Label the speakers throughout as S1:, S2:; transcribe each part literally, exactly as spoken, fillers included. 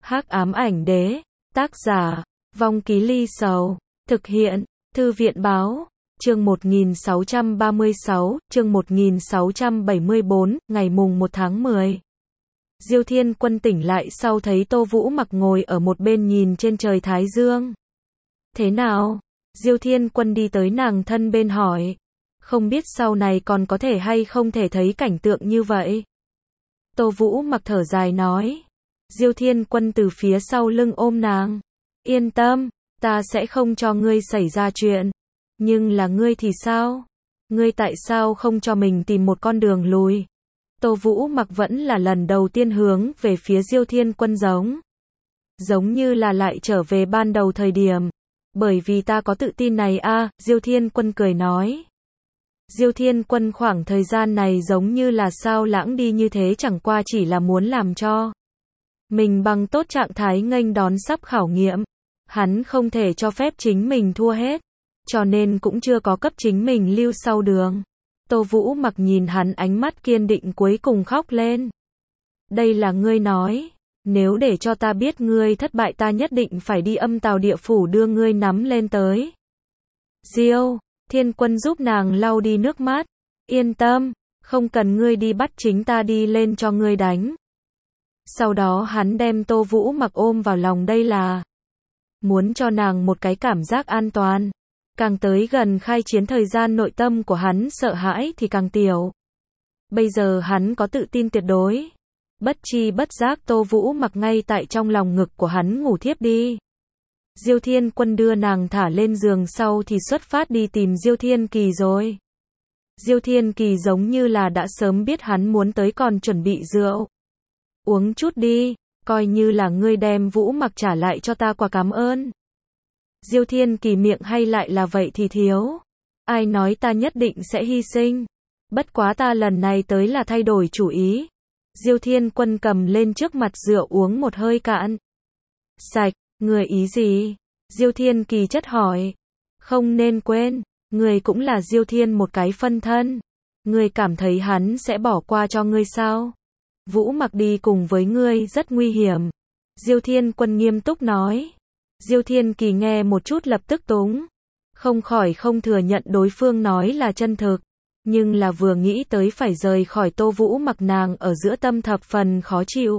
S1: Hắc ám ảnh đế, tác giả, Vong Ký Ly Sầu, thực hiện, Thư viện báo, chương một nghìn sáu trăm ba mươi sáu, chương một nghìn sáu trăm bảy mươi tư, ngày mùng một tháng mười. Diêu Thiên Quân tỉnh lại sau thấy Tô Vũ Mặc ngồi ở một bên nhìn trên trời Thái Dương. Thế nào? Diêu Thiên Quân đi tới nàng thân bên hỏi. Không biết sau này còn có thể hay không thể thấy cảnh tượng như vậy. Tô Vũ Mặc thở dài nói. Diêu Thiên Quân từ phía sau lưng ôm nàng. Yên tâm, ta sẽ không cho ngươi xảy ra chuyện. Nhưng là ngươi thì sao? Ngươi tại sao không cho mình tìm một con đường lùi? Tô Vũ Mặc vẫn là lần đầu tiên hướng về phía Diêu Thiên Quân giống. Giống như là lại trở về ban đầu thời điểm. Bởi vì ta có tự tin này a, à, Diêu Thiên Quân cười nói. Diêu Thiên Quân khoảng thời gian này giống như là sao lãng đi như thế, chẳng qua chỉ là muốn làm cho mình bằng tốt trạng thái nghênh đón sắp khảo nghiệm. Hắn không thể cho phép chính mình thua hết, cho nên cũng chưa có cấp chính mình lưu sau đường. Tô Vũ Mặc nhìn hắn ánh mắt kiên định cuối cùng khóc lên. Đây là ngươi nói, nếu để cho ta biết ngươi thất bại ta nhất định phải đi âm tào địa phủ đưa ngươi nắm lên tới. Diêu Thiên Quân giúp nàng lau đi nước mắt. Yên tâm, không cần ngươi đi bắt, chính ta đi lên cho ngươi đánh. Sau đó hắn đem Tô Vũ Mặc ôm vào lòng, đây là muốn cho nàng một cái cảm giác an toàn. Càng tới gần khai chiến thời gian nội tâm của hắn sợ hãi thì càng tiểu. Bây giờ hắn có tự tin tuyệt đối. Bất chi bất giác Tô Vũ Mặc ngay tại trong lòng ngực của hắn ngủ thiếp đi. Diêu Thiên Quân đưa nàng thả lên giường sau thì xuất phát đi tìm Diêu Thiên Kỳ rồi. Diêu Thiên Kỳ giống như là đã sớm biết hắn muốn tới còn chuẩn bị rượu. Uống chút đi, coi như là ngươi đem Vũ Mặc trả lại cho ta quả cảm ơn. Diêu Thiên Kỳ miệng hay lại là vậy thì thiếu. Ai nói ta nhất định sẽ hy sinh. Bất quá ta lần này tới là thay đổi chủ ý. Diêu Thiên Quân cầm lên trước mặt rượu uống một hơi cạn sạch. Người ý gì? Diêu Thiên Kỳ chất hỏi. Không nên quên, người cũng là Diêu Thiên một cái phân thân. Người cảm thấy hắn sẽ bỏ qua cho ngươi sao? Vũ Mặc đi cùng với ngươi rất nguy hiểm. Diêu Thiên Quân nghiêm túc nói. Diêu Thiên Kỳ nghe một chút lập tức túng. Không khỏi không thừa nhận đối phương nói là chân thực. Nhưng là vừa nghĩ tới phải rời khỏi Tô Vũ Mặc, nàng ở giữa tâm thập phần khó chịu.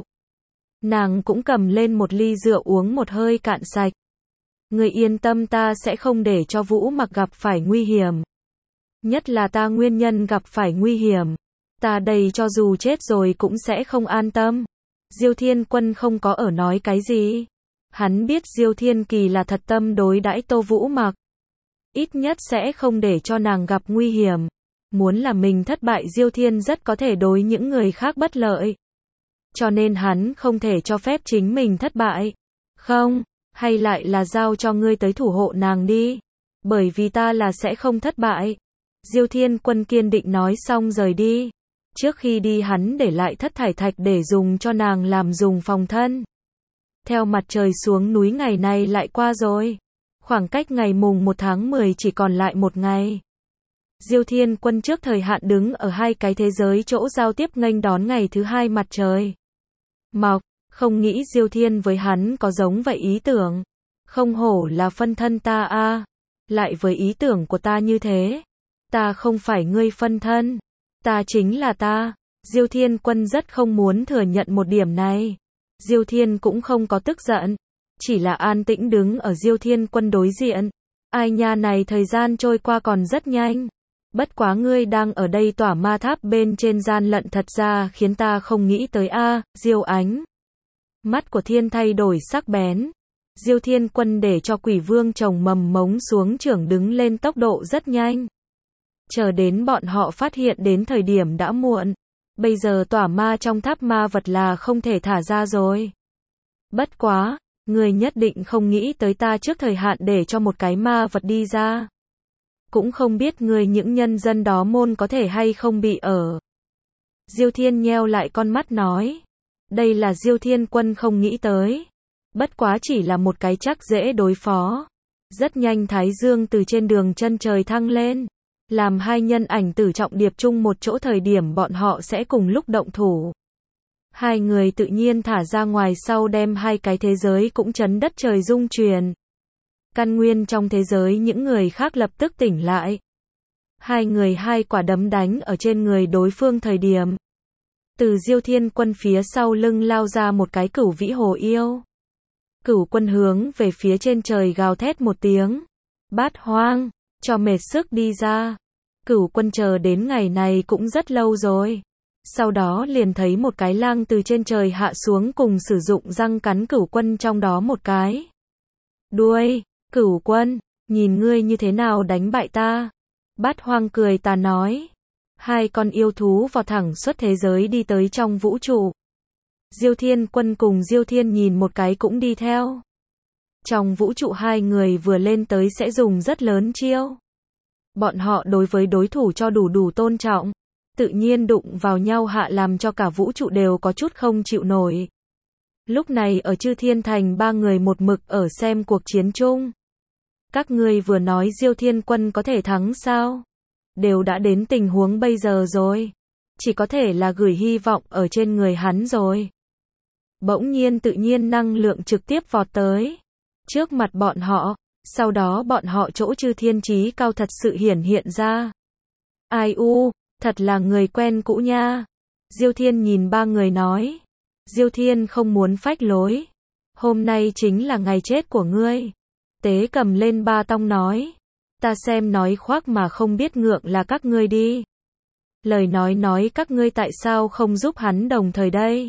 S1: Nàng cũng cầm lên một ly rượu uống một hơi cạn sạch. Người yên tâm, ta sẽ không để cho Vũ Mặc gặp phải nguy hiểm. Nhất là ta nguyên nhân gặp phải nguy hiểm. Ta đây cho dù chết rồi cũng sẽ không an tâm. Diêu Thiên Quân không có ở nói cái gì. Hắn biết Diêu Thiên Kỳ là thật tâm đối đãi Tô Vũ Mặc. Ít nhất sẽ không để cho nàng gặp nguy hiểm. Muốn là mình thất bại, Diêu Thiên rất có thể đối những người khác bất lợi. Cho nên hắn không thể cho phép chính mình thất bại. Không, hay lại là giao cho ngươi tới thủ hộ nàng đi. Bởi vì ta là sẽ không thất bại. Diêu Thiên Quân kiên định nói xong rời đi. Trước khi đi hắn để lại thất thải thạch để dùng cho nàng làm dùng phòng thân. Theo mặt trời xuống núi ngày này lại qua rồi. Khoảng cách ngày mùng một tháng mười chỉ còn lại một ngày. Diêu Thiên Quân trước thời hạn đứng ở hai cái thế giới chỗ giao tiếp nghênh đón ngày thứ hai mặt trời mọc. Không nghĩ Diêu Thiên với hắn có giống vậy ý tưởng. Không hổ là phân thân ta a, à. Lại với ý tưởng của ta như thế. Ta không phải ngươi phân thân. Ta chính là ta. Diêu Thiên Quân rất không muốn thừa nhận một điểm này. Diêu Thiên cũng không có tức giận. Chỉ là an tĩnh đứng ở Diêu Thiên Quân đối diện. Ai nha, này thời gian trôi qua còn rất nhanh. Bất quá ngươi đang ở đây tỏa ma tháp bên trên gian lận thật ra khiến ta không nghĩ tới a, à, Diêu Ánh. Mắt của Thiên thay đổi sắc bén. Diêu Thiên Quân để cho Quỷ Vương chồng mầm mống xuống trưởng đứng lên tốc độ rất nhanh. Chờ đến bọn họ phát hiện đến thời điểm đã muộn. Bây giờ tỏa ma trong tháp ma vật là không thể thả ra rồi. Bất quá, người nhất định không nghĩ tới ta trước thời hạn để cho một cái ma vật đi ra. Cũng không biết người những nhân dân đó môn có thể hay không bị ở. Diêu Thiên nheo lại con mắt nói. Đây là Diêu Thiên Quân không nghĩ tới. Bất quá chỉ là một cái chắc dễ đối phó. Rất nhanh Thái Dương từ trên đường chân trời thăng lên. Làm hai nhân ảnh tử trọng điệp chung một chỗ thời điểm bọn họ sẽ cùng lúc động thủ. Hai người tự nhiên thả ra ngoài sau đem hai cái thế giới cũng chấn đất trời rung chuyển. Căn nguyên trong thế giới những người khác lập tức tỉnh lại. Hai người hai quả đấm đánh ở trên người đối phương thời điểm. Từ Diêu Thiên Quân phía sau lưng lao ra một cái cửu vĩ hồ yêu. Cửu Quân hướng về phía trên trời gào thét một tiếng. Bát Hoang, cho mệt sức đi ra. Cửu Quân chờ đến ngày này cũng rất lâu rồi. Sau đó liền thấy một cái lang từ trên trời hạ xuống cùng sử dụng răng cắn Cửu Quân trong đó một cái. Đuôi, Cửu Quân, nhìn ngươi như thế nào đánh bại ta. Bát Hoang cười tà nói. Hai con yêu thú vọt thẳng xuất thế giới đi tới trong vũ trụ. Diêu Thiên Quân cùng Diêu Thiên nhìn một cái cũng đi theo. Trong vũ trụ hai người vừa lên tới sẽ dùng rất lớn chiêu. Bọn họ đối với đối thủ cho đủ đủ tôn trọng. Tự nhiên đụng vào nhau hạ làm cho cả vũ trụ đều có chút không chịu nổi. Lúc này ở Chư Thiên Thành ba người một mực ở xem cuộc chiến chung. Các ngươi vừa nói Diêu Thiên Quân có thể thắng sao? Đều đã đến tình huống bây giờ rồi. Chỉ có thể là gửi hy vọng ở trên người hắn rồi. Bỗng nhiên tự nhiên năng lượng trực tiếp vọt tới. Trước mặt bọn họ, sau đó bọn họ chỗ Chư Thiên Chí Cao thật sự hiển hiện ra. Ai u, thật là người quen cũ nha. Diêu Thiên nhìn ba người nói. Diêu Thiên không muốn phách lối. Hôm nay chính là ngày chết của ngươi. Tế cầm lên ba tong nói. Ta xem nói khoác mà không biết ngượng là các ngươi đi. Lời nói nói các ngươi tại sao không giúp hắn đồng thời đây.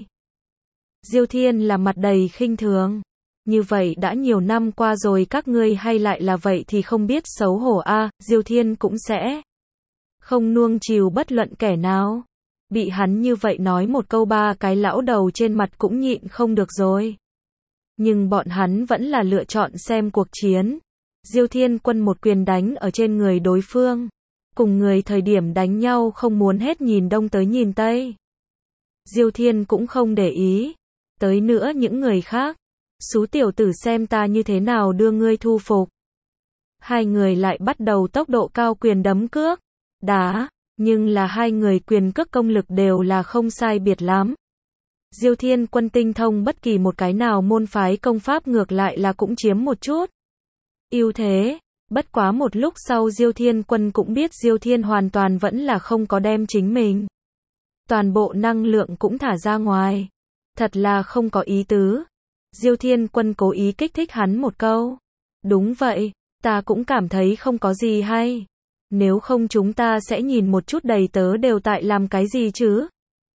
S1: Diêu Thiên là mặt đầy khinh thường. Như vậy đã nhiều năm qua rồi các ngươi hay lại là vậy thì không biết xấu hổ a. À, Diêu Thiên cũng sẽ không nuông chiều bất luận kẻ nào. Bị hắn như vậy nói một câu ba cái lão đầu trên mặt cũng nhịn không được rồi. Nhưng bọn hắn vẫn là lựa chọn xem cuộc chiến. Diêu Thiên Quân một quyền đánh ở trên người đối phương. Cùng người thời điểm đánh nhau không muốn hết nhìn đông tới nhìn tây. Diêu Thiên cũng không để ý. Tới nữa những người khác. Xú tiểu tử xem ta như thế nào đưa ngươi thu phục. Hai người lại bắt đầu tốc độ cao quyền đấm cước. Đá. Nhưng là hai người quyền cước công lực đều là không sai biệt lắm. Diêu Thiên Quân tinh thông bất kỳ một cái nào môn phái công pháp ngược lại là cũng chiếm một chút ưu thế. Bất quá một lúc sau Diêu Thiên Quân cũng biết Diêu Thiên hoàn toàn vẫn là không có đem chính mình. Toàn bộ năng lượng cũng thả ra ngoài. Thật là không có ý tứ. Diêu Thiên Quân cố ý kích thích hắn một câu. Đúng vậy, ta cũng cảm thấy không có gì hay. Nếu không chúng ta sẽ nhìn một chút đầy tớ đều tại làm cái gì chứ.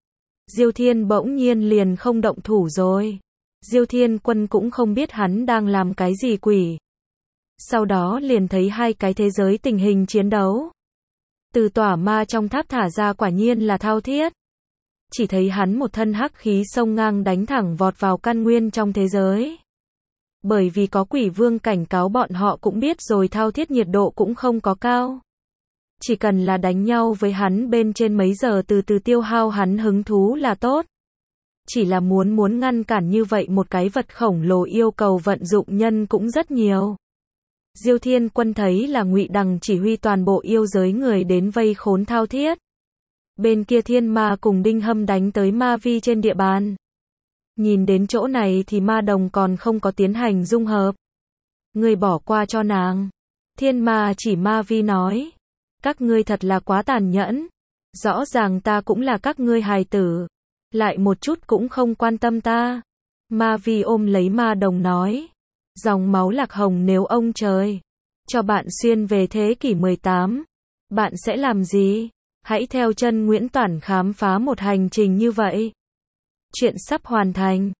S1: Diêu Thiên bỗng nhiên liền không động thủ rồi. Diêu Thiên Quân cũng không biết hắn đang làm cái gì quỷ. Sau đó liền thấy hai cái thế giới tình hình chiến đấu. Từ tỏa ma trong tháp thả ra quả nhiên là Thao Thiết. Chỉ thấy hắn một thân hắc khí sông ngang đánh thẳng vọt vào căn nguyên trong thế giới. Bởi vì có quỷ vương cảnh cáo bọn họ cũng biết rồi Thao Thiết nhiệt độ cũng không có cao. Chỉ cần là đánh nhau với hắn bên trên mấy giờ từ từ tiêu hao hắn hứng thú là tốt. Chỉ là muốn muốn ngăn cản như vậy một cái vật khổng lồ yêu cầu vận dụng nhân cũng rất nhiều. Diêu Thiên Quân thấy là Ngụy Đằng chỉ huy toàn bộ yêu giới người đến vây khốn Thao Thiết. Bên kia thiên ma cùng Đinh Hâm đánh tới ma vi trên địa bàn. Nhìn đến chỗ này thì ma đồng còn không có tiến hành dung hợp. Người bỏ qua cho nàng. Thiên ma chỉ ma vi nói. Các ngươi thật là quá tàn nhẫn. Rõ ràng ta cũng là các ngươi hài tử. Lại một chút cũng không quan tâm ta. Ma vi ôm lấy ma đồng nói. Dòng máu lạc hồng nếu ông trời cho bạn xuyên về thế kỷ mười tám. Bạn sẽ làm gì? Hãy theo chân Nguyễn Toản khám phá một hành trình như vậy. Chuyện sắp hoàn thành.